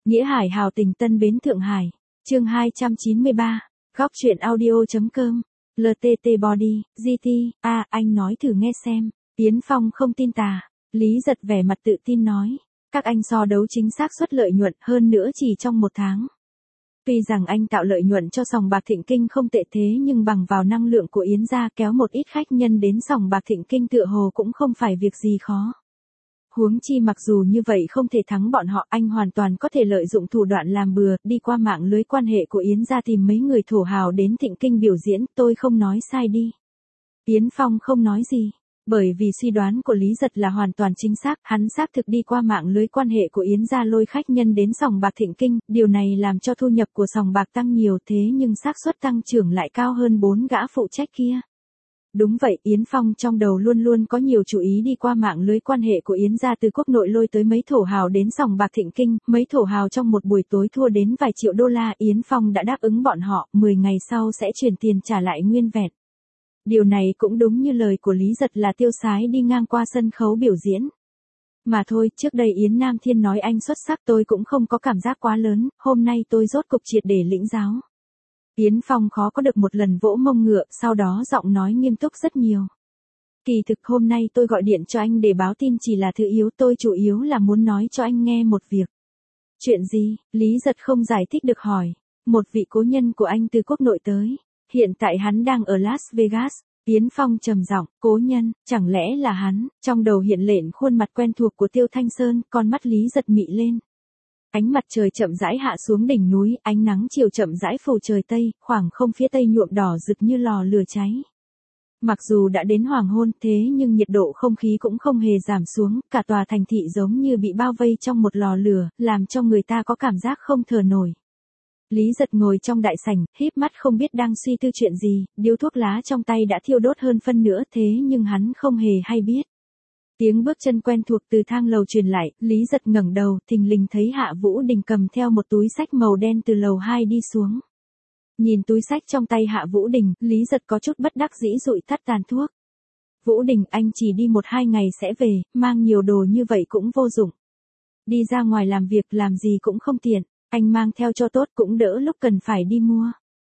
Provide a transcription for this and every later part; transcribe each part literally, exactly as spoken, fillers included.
Nghĩa Hải hào tình Tân Bến Thượng Hải. Chương hai trăm chín mươi ba. Góc truyện audio.com. lờ tê tê Body, giê tê, a, anh nói thử nghe xem. Yến Phong không tin tà. Lý Giật vẻ mặt tự tin nói. Các anh so đấu chính xác suất lợi nhuận hơn nữa chỉ trong một tháng. Tuy rằng anh tạo lợi nhuận cho sòng bạc Thịnh Kinh không tệ thế nhưng bằng vào năng lượng của Yến gia kéo một ít khách nhân đến sòng bạc Thịnh Kinh tựa hồ cũng không phải việc gì khó. Huống chi mặc dù như vậy không thể thắng bọn họ, anh hoàn toàn có thể lợi dụng thủ đoạn làm bừa, đi qua mạng lưới quan hệ của Yến gia tìm mấy người thổ hào đến Thịnh Kinh biểu diễn, tôi không nói sai đi. Yến Phong không nói gì, bởi vì suy đoán của Lý Giật là hoàn toàn chính xác, hắn xác thực đi qua mạng lưới quan hệ của Yến gia lôi khách nhân đến sòng bạc Thịnh Kinh, điều này làm cho thu nhập của sòng bạc tăng nhiều thế nhưng xác suất tăng trưởng lại cao hơn bốn gã phụ trách kia. Đúng vậy, Yến Phong trong đầu luôn luôn có nhiều chủ ý đi qua mạng lưới quan hệ của Yến gia từ quốc nội lôi tới mấy thổ hào đến sòng bạc Thịnh Kinh, mấy thổ hào trong một buổi tối thua đến vài triệu đô la, Yến Phong đã đáp ứng bọn họ, mười ngày sau sẽ chuyển tiền trả lại nguyên vẹn. Điều này cũng đúng như lời của Lý Giật là tiêu sái đi ngang qua sân khấu biểu diễn. Mà thôi, trước đây Yến Nam Thiên nói anh xuất sắc tôi cũng không có cảm giác quá lớn, hôm nay tôi rốt cục triệt để lĩnh giáo. Yến Phong khó có được một lần vỗ mông ngựa, sau đó giọng nói nghiêm túc rất nhiều. Kỳ thực hôm nay tôi gọi điện cho anh để báo tin chỉ là thứ yếu, tôi chủ yếu là muốn nói cho anh nghe một việc. Chuyện gì? Lý Giật không giải thích được hỏi. Một vị cố nhân của anh từ quốc nội tới. Hiện tại hắn đang ở Las Vegas. Yến Phong trầm giọng, cố nhân, chẳng lẽ là hắn? Trong đầu hiện lên khuôn mặt quen thuộc của Tiêu Thanh Sơn, con mắt Lý Giật mị lên. Ánh mặt trời chậm rãi hạ xuống đỉnh núi, ánh nắng chiều chậm rãi phủ trời tây, khoảng không phía tây nhuộm đỏ rực như lò lửa cháy. Mặc dù đã đến hoàng hôn thế nhưng nhiệt độ không khí cũng không hề giảm xuống, cả tòa thành thị giống như bị bao vây trong một lò lửa, làm cho người ta có cảm giác không thở nổi. Lý Giật ngồi trong đại sảnh, híp mắt không biết đang suy tư chuyện gì, điếu thuốc lá trong tay đã thiêu đốt hơn phân nửa thế nhưng hắn không hề hay biết. Tiếng bước chân quen thuộc từ thang lầu truyền lại, Lý Giật ngẩng đầu, thình lình thấy Hạ Vũ Đình cầm theo một túi xách màu đen từ lầu hai đi xuống. Nhìn túi xách trong tay Hạ Vũ Đình, Lý Giật có chút bất đắc dĩ dụi tắt tàn thuốc. Vũ Đình, anh chỉ đi một hai ngày sẽ về, mang nhiều đồ như vậy cũng vô dụng. Đi ra ngoài làm việc làm gì cũng không tiện, anh mang theo cho tốt cũng đỡ lúc cần phải đi mua.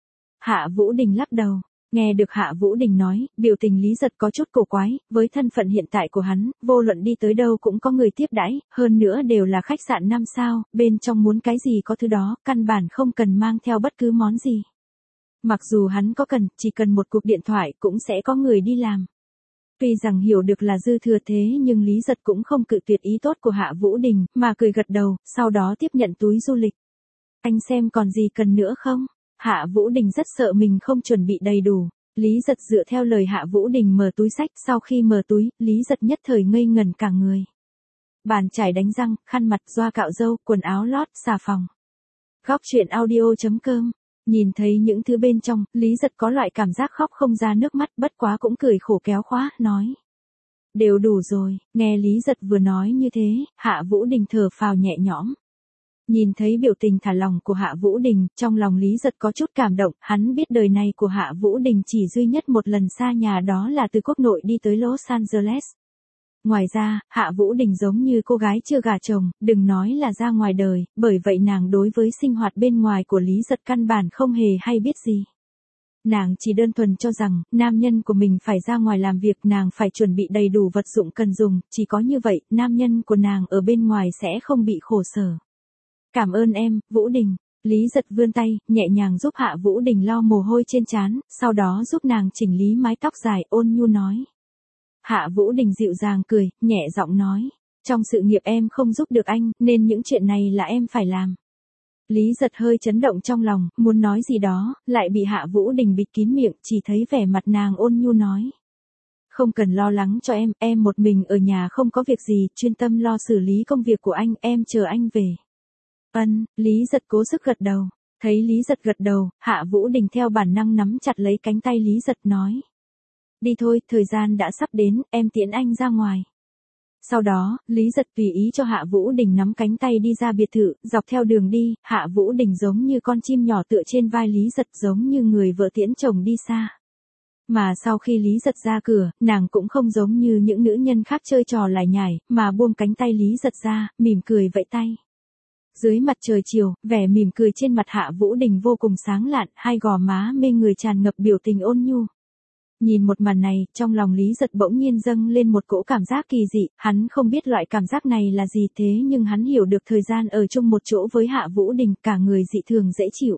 Hạ Vũ Đình lắc đầu. Nghe được Hạ Vũ Đình nói, biểu tình Lý Giật có chút cổ quái, với thân phận hiện tại của hắn, vô luận đi tới đâu cũng có người tiếp đãi, hơn nữa đều là khách sạn năm sao, bên trong muốn cái gì có thứ đó, căn bản không cần mang theo bất cứ món gì. Mặc dù hắn có cần, chỉ cần một cuộc điện thoại cũng sẽ có người đi làm. Tuy rằng hiểu được là dư thừa thế nhưng Lý Giật cũng không cự tuyệt ý tốt của Hạ Vũ Đình, mà cười gật đầu, sau đó tiếp nhận túi du lịch. Anh xem còn gì cần nữa không? Hạ Vũ Đình rất sợ mình không chuẩn bị đầy đủ. Lý Giật dựa theo lời Hạ Vũ Đình mở túi xách, sau khi mở túi, Lý Giật nhất thời ngây ngẩn cả người. Bàn chải đánh răng, khăn mặt, doa cạo râu, quần áo lót, xà phòng. Góc truyện audio.com. Nhìn thấy những thứ bên trong, Lý Giật có loại cảm giác khóc không ra nước mắt, bất quá cũng cười khổ kéo khóa, nói. Đều đủ rồi, nghe Lý Giật vừa nói như thế, Hạ Vũ Đình thở phào nhẹ nhõm. Nhìn thấy biểu tình thả lòng của Hạ Vũ Đình, trong lòng Lý Giật có chút cảm động, hắn biết đời này của Hạ Vũ Đình chỉ duy nhất một lần xa nhà đó là từ quốc nội đi tới Los Angeles. Ngoài ra, Hạ Vũ Đình giống như cô gái chưa gả chồng, đừng nói là ra ngoài đời, bởi vậy nàng đối với sinh hoạt bên ngoài của Lý Giật căn bản không hề hay biết gì. Nàng chỉ đơn thuần cho rằng, nam nhân của mình phải ra ngoài làm việc, nàng phải chuẩn bị đầy đủ vật dụng cần dùng, chỉ có như vậy, nam nhân của nàng ở bên ngoài sẽ không bị khổ sở. Cảm ơn em, Vũ Đình. Lý Giật vươn tay, nhẹ nhàng giúp Hạ Vũ Đình lau mồ hôi trên trán, sau đó giúp nàng chỉnh lý mái tóc dài, ôn nhu nói. Hạ Vũ Đình dịu dàng cười, nhẹ giọng nói. Trong sự nghiệp em không giúp được anh, nên những chuyện này là em phải làm. Lý Giật hơi chấn động trong lòng, muốn nói gì đó, lại bị Hạ Vũ Đình bịt kín miệng, chỉ thấy vẻ mặt nàng ôn nhu nói. Không cần lo lắng cho em, em một mình ở nhà không có việc gì, chuyên tâm lo xử lý công việc của anh, em chờ anh về. Ân, Lý Giật cố sức gật đầu. Thấy Lý Giật gật đầu, Hạ Vũ Đình theo bản năng nắm chặt lấy cánh tay Lý Giật nói. Đi thôi, thời gian đã sắp đến, em tiễn anh ra ngoài. Sau đó, Lý Giật tùy ý cho Hạ Vũ Đình nắm cánh tay đi ra biệt thự, dọc theo đường đi, Hạ Vũ Đình giống như con chim nhỏ tựa trên vai Lý Giật giống như người vợ tiễn chồng đi xa. Mà sau khi Lý Giật ra cửa, nàng cũng không giống như những nữ nhân khác chơi trò lải nhải, mà buông cánh tay Lý Giật ra, mỉm cười vẫy tay. Dưới mặt trời chiều, vẻ mỉm cười trên mặt Hạ Vũ Đình vô cùng sáng lạn, hai gò má mê người tràn ngập biểu tình ôn nhu. Nhìn một màn này, trong lòng Lý Giật bỗng nhiên dâng lên một cỗ cảm giác kỳ dị, hắn không biết loại cảm giác này là gì thế nhưng hắn hiểu được thời gian ở chung một chỗ với Hạ Vũ Đình, cả người dị thường dễ chịu.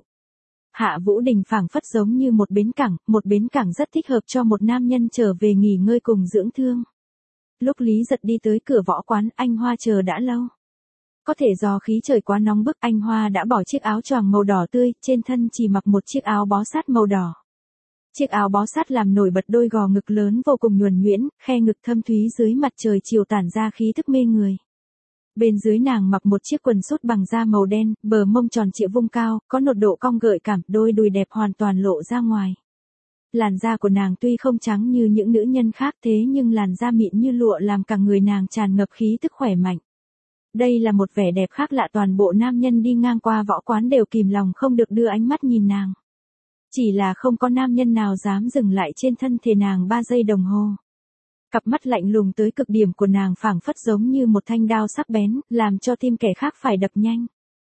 Hạ Vũ Đình phảng phất giống như một bến cảng, một bến cảng rất thích hợp cho một nam nhân trở về nghỉ ngơi cùng dưỡng thương. Lúc Lý Giật đi tới cửa võ quán, anh Hoa chờ đã lâu. Có thể do khí trời quá nóng bức, anh Hoa đã bỏ chiếc áo choàng màu đỏ tươi, trên thân chỉ mặc một chiếc áo bó sát màu đỏ. Chiếc áo bó sát làm nổi bật đôi gò ngực lớn vô cùng nhuần nhuyễn, khe ngực thâm thúy dưới mặt trời chiều tản ra khí thức mê người. Bên dưới nàng mặc một chiếc quần sút bằng da màu đen, bờ mông tròn trịa vung cao, có nột độ cong gợi cảm, đôi đùi đẹp hoàn toàn lộ ra ngoài. Làn da của nàng tuy không trắng như những nữ nhân khác thế nhưng làn da mịn như lụa làm cả người nàng tràn ngập khí tức khỏe mạnh. Đây là một vẻ đẹp khác lạ, toàn bộ nam nhân đi ngang qua võ quán đều kìm lòng không được đưa ánh mắt nhìn nàng. Chỉ là không có nam nhân nào dám dừng lại trên thân thể nàng ba giây đồng hồ. Cặp mắt lạnh lùng tới cực điểm của nàng phảng phất giống như một thanh đao sắc bén, làm cho tim kẻ khác phải đập nhanh.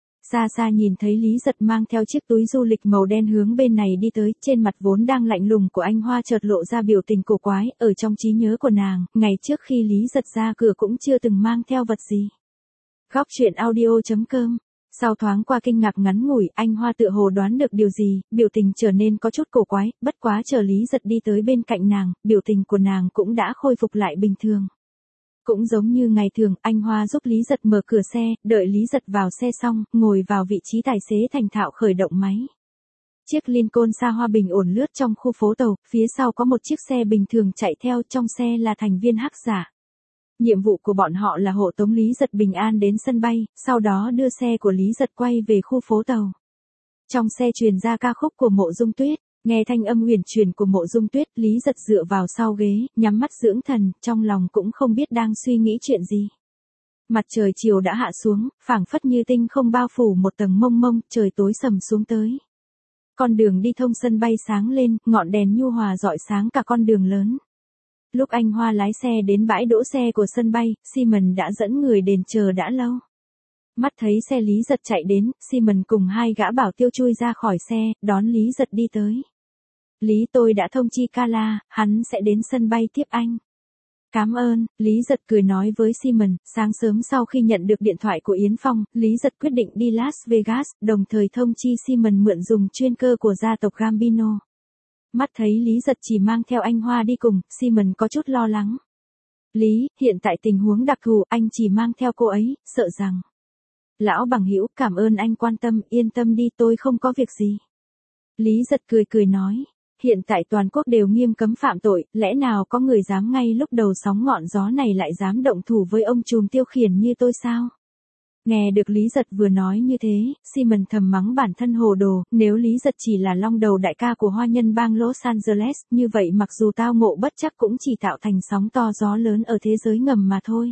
Xa xa nhìn thấy Lý Giật mang theo chiếc túi du lịch màu đen hướng bên này đi tới, trên mặt vốn đang lạnh lùng của anh Hoa chợt lộ ra biểu tình cổ quái, ở trong trí nhớ của nàng, ngày trước khi Lý Giật ra cửa cũng chưa từng mang theo vật gì. Góc truyện audio chấm com. Sau thoáng qua kinh ngạc ngắn ngủi, anh Hoa tựa hồ đoán được điều gì, biểu tình trở nên có chút cổ quái, bất quá chờ Lý Giật đi tới bên cạnh nàng, biểu tình của nàng cũng đã khôi phục lại bình thường. Cũng giống như ngày thường, anh Hoa giúp Lý Giật mở cửa xe, đợi Lý Giật vào xe xong, ngồi vào vị trí tài xế thành thạo khởi động máy. Chiếc Lincoln xa hoa bình ổn lướt trong khu phố tàu, phía sau có một chiếc xe bình thường chạy theo, trong xe là thành viên hắc giả. Nhiệm vụ của bọn họ là hộ tống Lý Giật bình an đến sân bay, sau đó đưa xe của Lý Giật quay về khu phố tàu. Trong xe truyền ra ca khúc của Mộ Dung Tuyết, nghe thanh âm huyền truyền của Mộ Dung Tuyết, Lý Giật dựa vào sau ghế, nhắm mắt dưỡng thần, trong lòng cũng không biết đang suy nghĩ chuyện gì. Mặt trời chiều đã hạ xuống, phảng phất như tinh không bao phủ một tầng mông mông, trời tối sầm xuống tới. Con đường đi thông sân bay sáng lên, ngọn đèn nhu hòa rọi sáng cả con đường lớn. Lúc anh Hoa lái xe đến bãi đỗ xe của sân bay, Simon đã dẫn người đến chờ đã lâu. Mắt thấy xe Lý Giật chạy đến, Simon cùng hai gã bảo tiêu chui ra khỏi xe, đón Lý Giật đi tới. Lý, tôi đã thông chi Carla, hắn sẽ đến sân bay tiếp anh. Cảm ơn, Lý Giật cười nói với Simon. Sáng sớm sau khi nhận được điện thoại của Yến Phong, Lý Giật quyết định đi Las Vegas, đồng thời thông chi Simon mượn dùng chuyên cơ của gia tộc Gambino. Mắt thấy Lý Giật chỉ mang theo anh Hoa đi cùng, Simon có chút lo lắng. Lý, hiện tại tình huống đặc thù, anh chỉ mang theo cô ấy, sợ rằng. Lão bằng hữu, cảm ơn anh quan tâm, yên tâm đi, tôi không có việc gì. Lý Giật cười cười nói, hiện tại toàn quốc đều nghiêm cấm phạm tội, lẽ nào có người dám ngay lúc đầu sóng ngọn gió này lại dám động thủ với ông trùm Tiêu Khiển như tôi sao? Nghe được Lý Giật vừa nói như thế, Simon thầm mắng bản thân hồ đồ, nếu Lý Giật chỉ là long đầu đại ca của hoa nhân bang Los Angeles, như vậy mặc dù tao ngộ bất chắc cũng chỉ tạo thành sóng to gió lớn ở thế giới ngầm mà thôi.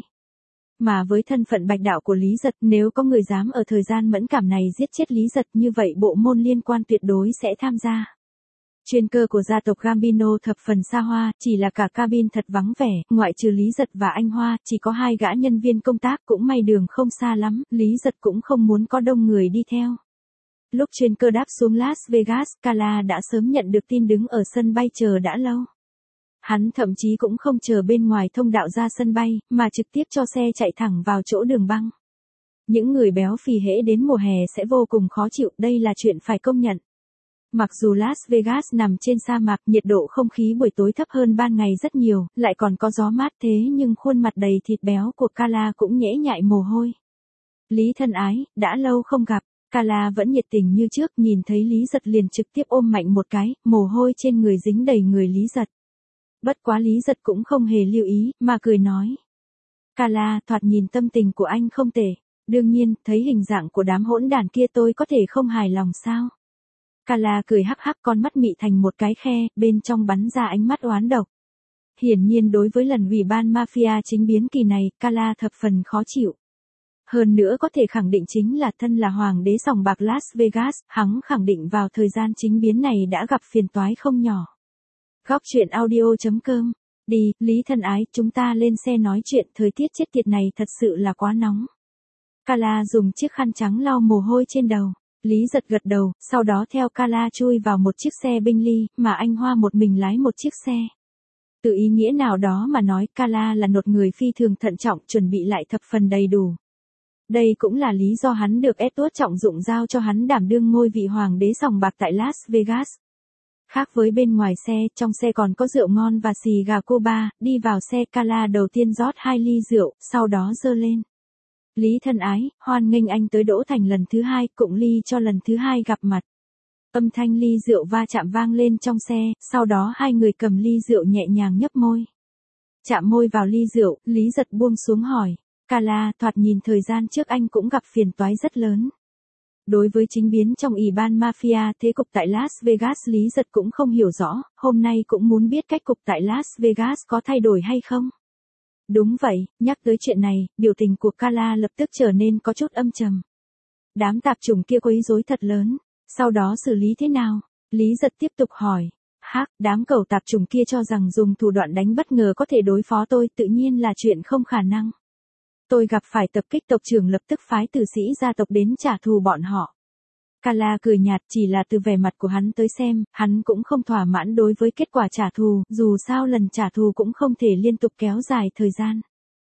Mà với thân phận bạch đạo của Lý Giật, nếu có người dám ở thời gian mẫn cảm này giết chết Lý Giật, như vậy bộ môn liên quan tuyệt đối sẽ tham gia. Chuyên cơ của gia tộc Gambino thập phần xa hoa, chỉ là cả cabin thật vắng vẻ, ngoại trừ Lý Giật và anh Hoa, chỉ có hai gã nhân viên công tác, cũng may đường không xa lắm, Lý Giật cũng không muốn có đông người đi theo. Lúc chuyên cơ đáp xuống Las Vegas, Carla đã sớm nhận được tin đứng ở sân bay chờ đã lâu. Hắn thậm chí cũng không chờ bên ngoài thông đạo ra sân bay, mà trực tiếp cho xe chạy thẳng vào chỗ đường băng. Những người béo phì hễ đến mùa hè sẽ vô cùng khó chịu, đây là chuyện phải công nhận. Mặc dù Las Vegas nằm trên sa mạc, nhiệt độ không khí buổi tối thấp hơn ban ngày rất nhiều, lại còn có gió mát thế nhưng khuôn mặt đầy thịt béo của Carla cũng nhễ nhại mồ hôi. Lý thân ái, đã lâu không gặp, Carla vẫn nhiệt tình như trước, nhìn thấy Lý Giật liền trực tiếp ôm mạnh một cái, mồ hôi trên người dính đầy người Lý Giật. Bất quá Lý Giật cũng không hề lưu ý, mà cười nói. Carla, thoạt nhìn tâm tình của anh không tệ, đương nhiên, thấy hình dạng của đám hỗn đàn kia tôi có thể không hài lòng sao? Carla cười hắc hắc, con mắt mị thành một cái khe, bên trong bắn ra ánh mắt oán độc. Hiển nhiên đối với lần ủy ban mafia chính biến kỳ này, Carla thập phần khó chịu. Hơn nữa có thể khẳng định chính là thân là hoàng đế sòng bạc Las Vegas, hắn khẳng định vào thời gian chính biến này đã gặp phiền toái không nhỏ. Góc truyện audio chấm com. Đi, Lý thân ái, chúng ta lên xe nói chuyện, thời tiết chết tiệt này thật sự là quá nóng. Carla dùng chiếc khăn trắng lau mồ hôi trên đầu. Lý Giật gật đầu, sau đó theo Carla chui vào một chiếc xe Bentley, mà anh Hoa một mình lái một chiếc xe. Từ ý nghĩa nào đó mà nói, Carla là một người phi thường thận trọng, chuẩn bị lại thập phần đầy đủ. Đây cũng là lý do hắn được Edward trọng dụng giao cho hắn đảm đương ngôi vị hoàng đế sòng bạc tại Las Vegas. Khác với bên ngoài xe, trong xe còn có rượu ngon và xì gà Cuba. Đi vào xe, Carla đầu tiên rót hai ly rượu, sau đó giơ lên. Lý thân ái, hoan nghênh anh tới Đỗ Thành lần thứ hai, cụng ly cho lần thứ hai gặp mặt. Âm thanh ly rượu va chạm vang lên trong xe, sau đó hai người cầm ly rượu nhẹ nhàng nhấp môi. Chạm môi vào ly rượu, Lý Giật buông xuống hỏi. Carla, thoạt nhìn thời gian trước anh cũng gặp phiền toái rất lớn. Đối với chính biến trong ủy ban mafia thế cục tại Las Vegas, Lý Giật cũng không hiểu rõ, hôm nay cũng muốn biết cách cục tại Las Vegas có thay đổi hay không. Đúng vậy, nhắc tới chuyện này, biểu tình của Carla lập tức trở nên có chút âm trầm. Đám tạp chủng kia quấy rối thật lớn, sau đó xử lý thế nào? Lý Giật tiếp tục hỏi. Hắc, đám cẩu tạp chủng kia cho rằng dùng thủ đoạn đánh bất ngờ có thể đối phó tôi, tự nhiên là chuyện không khả năng. Tôi gặp phải tập kích, tộc trưởng lập tức phái tử sĩ gia tộc đến trả thù bọn họ. Carla cười nhạt, chỉ là từ vẻ mặt của hắn tới xem, hắn cũng không thỏa mãn đối với kết quả trả thù, dù sao lần trả thù cũng không thể liên tục kéo dài thời gian.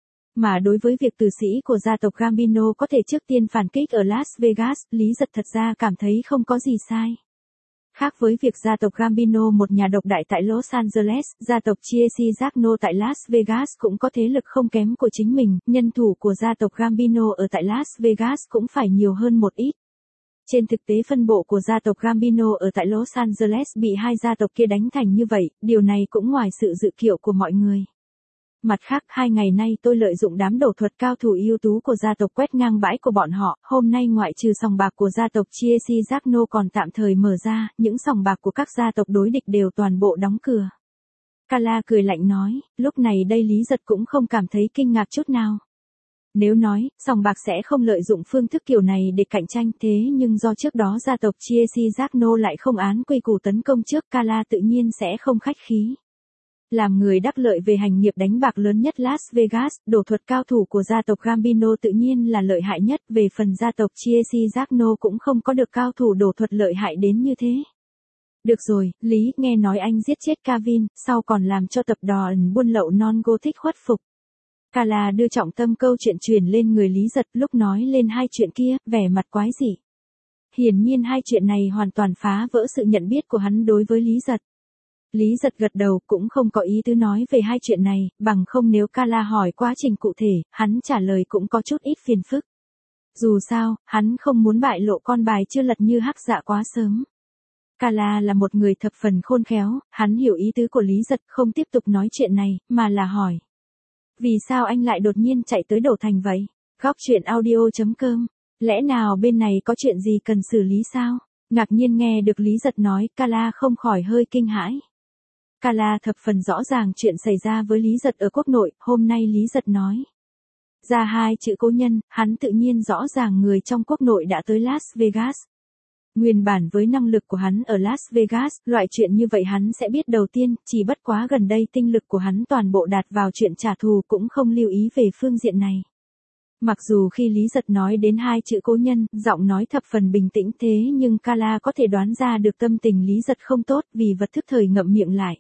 Mà đối với việc tử sĩ của gia tộc Gambino có thể trước tiên phản kích ở Las Vegas, Lý Giật thật ra cảm thấy không có gì sai. Khác với việc gia tộc Gambino một nhà độc đại tại Los Angeles, gia tộc Chiesi Giagno tại Las Vegas cũng có thế lực không kém của chính mình, nhân thủ của gia tộc Gambino ở tại Las Vegas cũng phải nhiều hơn một ít. Trên thực tế phân bộ của gia tộc Gambino ở tại Los Angeles bị hai gia tộc kia đánh thành như vậy, điều này cũng ngoài sự dự liệu của mọi người. Mặt khác, hai ngày nay tôi lợi dụng đám đổ thuật cao thủ ưu tú của gia tộc quét ngang bãi của bọn họ, hôm nay ngoại trừ sòng bạc của gia tộc Chiesi Giagno còn tạm thời mở ra, những sòng bạc của các gia tộc đối địch đều toàn bộ đóng cửa. Carla cười lạnh nói, lúc này đây Lý Giật cũng không cảm thấy kinh ngạc chút nào. Nếu nói, sòng bạc sẽ không lợi dụng phương thức kiểu này để cạnh tranh, thế nhưng do trước đó gia tộc Chiesi Giagno lại không án quy củ tấn công trước, Carla tự nhiên sẽ không khách khí. Làm người đắc lợi về hành nghiệp đánh bạc lớn nhất Las Vegas, đổ thuật cao thủ của gia tộc Gambino tự nhiên là lợi hại nhất, về phần gia tộc Chiesi Giagno cũng không có được cao thủ đổ thuật lợi hại đến như thế. Được rồi, Lý, nghe nói anh giết chết Kevin, sau còn làm cho tập đoàn buôn lậu non-gothic khuất phục. Carla đưa trọng tâm câu chuyện truyền lên người Lý Giật, lúc nói lên hai chuyện kia, vẻ mặt quái dị. Hiển nhiên hai chuyện này hoàn toàn phá vỡ sự nhận biết của hắn đối với Lý Giật. Lý Giật gật đầu, cũng không có ý tứ nói về hai chuyện này, bằng không nếu Carla hỏi quá trình cụ thể, hắn trả lời cũng có chút ít phiền phức. Dù sao, hắn không muốn bại lộ con bài chưa lật như hắc dạ quá sớm. Carla là một người thập phần khôn khéo, hắn hiểu ý tứ của Lý Giật, không tiếp tục nói chuyện này, mà là hỏi. Vì sao anh lại đột nhiên chạy tới Đỗ Thành vậy? Góc truyện audio chấm com. Lẽ nào bên này có chuyện gì cần xử lý sao? Ngạc nhiên nghe được Lý Giật nói, Carla không khỏi hơi kinh hãi. Carla thập phần rõ ràng chuyện xảy ra với Lý Giật ở quốc nội, hôm nay Lý Giật nói. Ra hai chữ cố nhân, hắn tự nhiên rõ ràng người trong quốc nội đã tới Las Vegas. Nguyên bản với năng lực của hắn ở Las Vegas, loại chuyện như vậy hắn sẽ biết đầu tiên, chỉ bất quá gần đây tinh lực của hắn toàn bộ đạt vào chuyện trả thù cũng không lưu ý về phương diện này. Mặc dù khi Lý Giật nói đến hai chữ cố nhân, giọng nói thập phần bình tĩnh thế nhưng Carla có thể đoán ra được tâm tình Lý Giật không tốt vì vật thức thời ngậm miệng lại.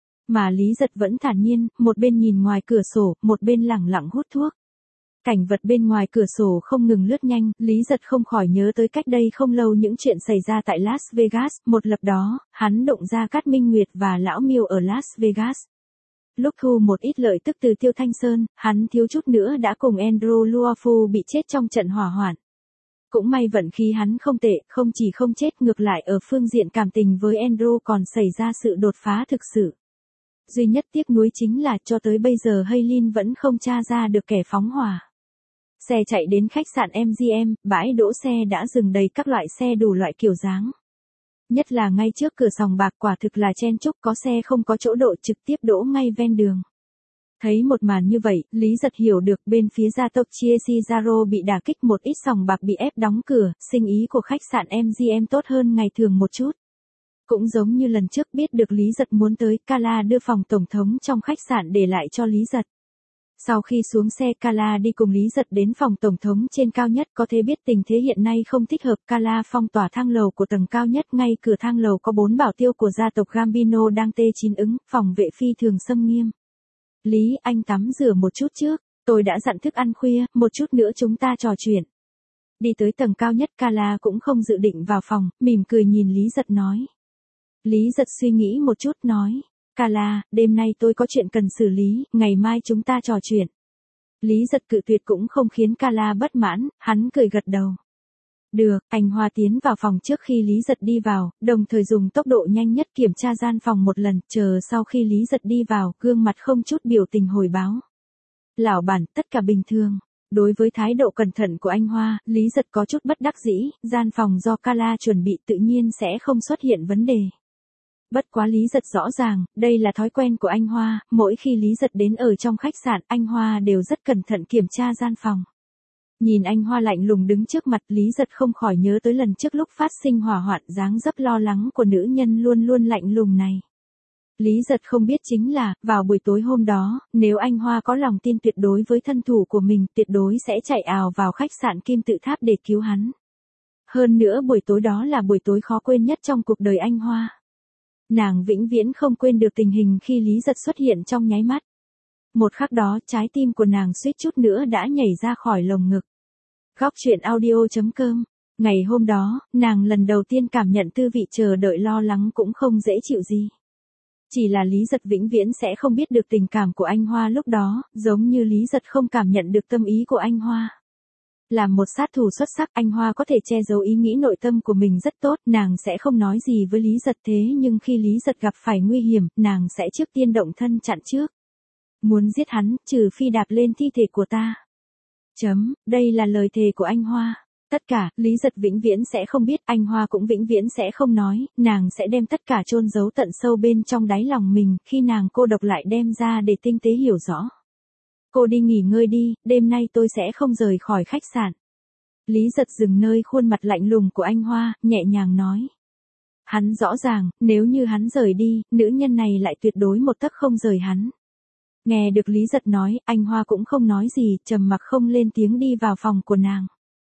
Mà Lý Giật vẫn thản nhiên, một bên nhìn ngoài cửa sổ, một bên lẳng lặng hút thuốc. Cảnh vật bên ngoài cửa sổ không ngừng lướt nhanh, Lý Giật không khỏi nhớ tới cách đây không lâu những chuyện xảy ra tại Las Vegas, một lập đó, hắn động ra Cát Minh Nguyệt và Lão Miêu ở Las Vegas. Lúc thu một ít lợi tức từ Tiêu Thanh Sơn, hắn thiếu chút nữa đã cùng Andrew Luofu bị chết trong trận hỏa hoạn. Cũng may vận khí hắn không tệ, không chỉ không chết ngược lại ở phương diện cảm tình với Andrew còn xảy ra sự đột phá thực sự. Duy nhất tiếc nuối chính là cho tới bây giờ Haylin vẫn không tra ra được kẻ phóng hỏa. Xe chạy đến khách sạn em giê em, bãi đỗ xe đã dừng đầy các loại xe đủ loại kiểu dáng. Nhất là ngay trước cửa sòng bạc quả thực là chen chúc, có xe không có chỗ đỗ trực tiếp đỗ ngay ven đường. Thấy một màn như vậy, Lý Giật hiểu được bên phía gia tộc Chiesi Zaro bị đả kích, một ít sòng bạc bị ép đóng cửa, sinh ý của khách sạn em giê em tốt hơn ngày thường một chút. Cũng giống như lần trước biết được Lý Giật muốn tới, Carla đưa phòng tổng thống trong khách sạn để lại cho Lý Giật. Sau khi xuống xe Carla đi cùng Lý Giật đến phòng tổng thống trên cao nhất, có thể biết tình thế hiện nay không thích hợp. Carla phong tỏa thang lầu của tầng cao nhất, ngay cửa thang lầu có bốn bảo tiêu của gia tộc Gambino đang tê chín ứng, phòng vệ phi thường xâm nghiêm. Lý, anh tắm rửa một chút trước, tôi đã dặn thức ăn khuya, một chút nữa chúng ta trò chuyện. Đi tới tầng cao nhất Carla cũng không dự định vào phòng, mỉm cười nhìn Lý Giật nói. Lý Giật suy nghĩ một chút nói. Carla, đêm nay tôi có chuyện cần xử lý, ngày mai chúng ta trò chuyện. Lý Giật cự tuyệt cũng không khiến Carla bất mãn, hắn cười gật đầu. Được, anh Hoa tiến vào phòng trước khi Lý Giật đi vào, đồng thời dùng tốc độ nhanh nhất kiểm tra gian phòng một lần, chờ sau khi Lý Giật đi vào, gương mặt không chút biểu tình hồi báo. Lão bản, tất cả bình thường. Đối với thái độ cẩn thận của anh Hoa, Lý Giật có chút bất đắc dĩ, gian phòng do Carla chuẩn bị tự nhiên sẽ không xuất hiện vấn đề. Bất quá Lý Giật rõ ràng, đây là thói quen của anh Hoa, mỗi khi Lý Giật đến ở trong khách sạn, anh Hoa đều rất cẩn thận kiểm tra gian phòng. Nhìn anh Hoa lạnh lùng đứng trước mặt, Lý Giật không khỏi nhớ tới lần trước lúc phát sinh hỏa hoạn, dáng dấp lo lắng của nữ nhân luôn luôn lạnh lùng này. Lý Giật không biết chính là, vào buổi tối hôm đó, nếu anh Hoa có lòng tin tuyệt đối với thân thủ của mình, tuyệt đối sẽ chạy ào vào khách sạn Kim Tự Tháp để cứu hắn. Hơn nữa buổi tối đó là buổi tối khó quên nhất trong cuộc đời anh Hoa. Nàng vĩnh viễn không quên được tình hình khi Lý Giật xuất hiện trong nháy mắt. Một khắc đó, trái tim của nàng suýt chút nữa đã nhảy ra khỏi lồng ngực. Góc truyện audio chấm com. Ngày hôm đó, nàng lần đầu tiên cảm nhận tư vị chờ đợi lo lắng cũng không dễ chịu gì. Chỉ là Lý Giật vĩnh viễn sẽ không biết được tình cảm của anh Hoa lúc đó, giống như Lý Giật không cảm nhận được tâm ý của anh Hoa. Làm một sát thủ xuất sắc, anh Hoa có thể che giấu ý nghĩ nội tâm của mình rất tốt, nàng sẽ không nói gì với Lý Giật, thế nhưng khi Lý Giật gặp phải nguy hiểm, nàng sẽ trước tiên động thân chặn trước. Muốn giết hắn, trừ phi đạp lên thi thể của ta. Chấm, đây là lời thề của anh Hoa. Tất cả, Lý Giật vĩnh viễn sẽ không biết, anh Hoa cũng vĩnh viễn sẽ không nói, nàng sẽ đem tất cả chôn giấu tận sâu bên trong đáy lòng mình, khi nàng cô độc lại đem ra để tinh tế hiểu rõ. Cô đi nghỉ ngơi đi, đêm nay tôi sẽ không rời khỏi khách sạn. Lý Giật dừng nơi khuôn mặt lạnh lùng của anh Hoa, nhẹ nhàng nói. Hắn rõ ràng, nếu như hắn rời đi, nữ nhân này lại tuyệt đối một tấc không rời hắn. Nghe được Lý Giật nói, anh Hoa cũng không nói gì, trầm mặc không lên tiếng đi vào phòng của nàng.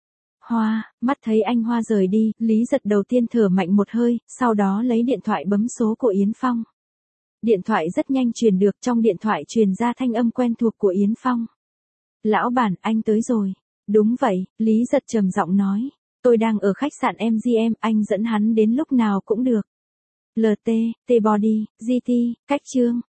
Hoa, mắt thấy anh Hoa rời đi, Lý Giật đầu tiên thở mạnh một hơi, sau đó lấy điện thoại bấm số của Yến Phong. Điện thoại rất nhanh truyền được, trong điện thoại truyền ra thanh âm quen thuộc của Yến Phong. Lão bản, anh tới rồi. Đúng vậy, Lý Giật trầm giọng nói. Tôi đang ở khách sạn em giê em, anh dẫn hắn đến lúc nào cũng được. lờ tê, T-Body, giê tê, cách chương.